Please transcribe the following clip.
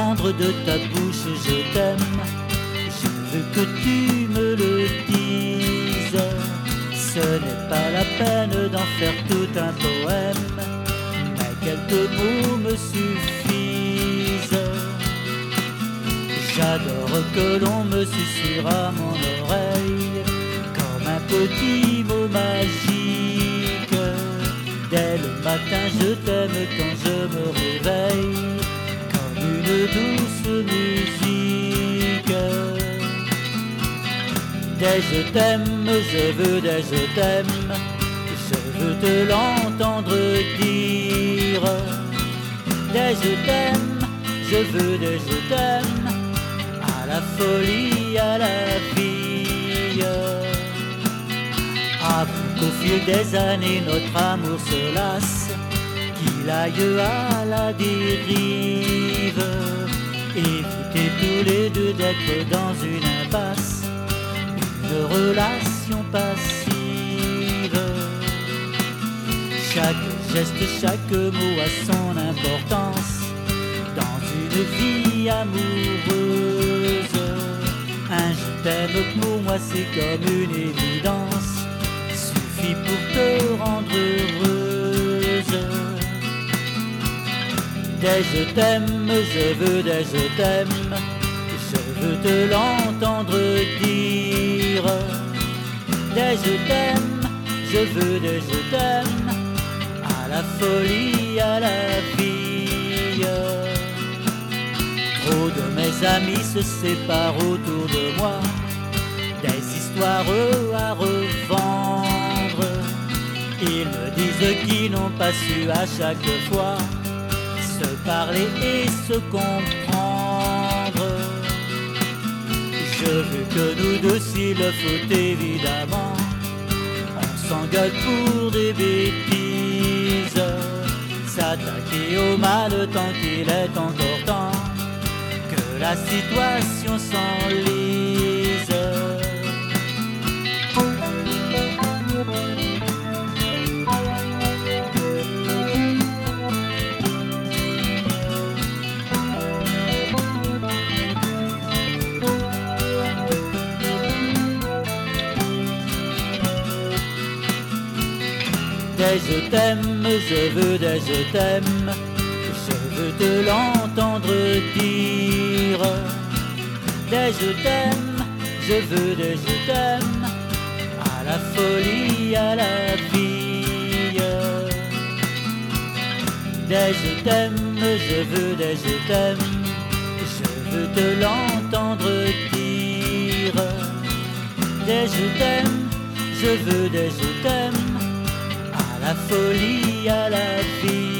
entendre de ta bouche je t'aime. Je veux que tu me le dises. Ce n'est pas la peine d'en faire tout un poème, mais quelques mots me suffisent. J'adore que l'on me susurre à mon oreille comme un petit mot magique. Dès le matin je t'aime quand je me réveille, comme une douce musique. Dès je t'aime, je veux, dès je t'aime, je veux te l'entendre dire. Dès je t'aime, je veux, dès je t'aime, à la folie, à la vie. Avoue qu'au fil des années notre amour se lasse, qu'il aille à la dérive. Évitez tous les deux d'être dans une impasse, une relation passive. Chaque geste, chaque mot a son importance dans une vie amoureuse. Un je t'aime pour moi c'est comme une évidence, suffit pour te rendre heureuse. Dès je t'aime, je veux, dès je t'aime, je veux te l'entendre dire. Dès je t'aime, je veux, dès je t'aime, à la folie, à la vie. Trop de mes amis se séparent autour de moi, des histoires à revendre. Ils me disent qu'ils n'ont pas su à chaque fois se parler et se comprendre. Je veux que nous deux, s'il le faut évidemment, on s'engueule pour des bêtises. S'attaquer au mal tant qu'il est encore temps que la situation s'enlise. Dès je t'aime, je veux, dès je t'aime, je veux te l'entendre dire. Dès je t'aime, je veux, dès je t'aime, à la folie, à la vie. Dès je t'aime, je veux, dès je t'aime, je veux te l'entendre dire. Dès je t'aime, je veux, dès je t'aime, à la folie, à la vie.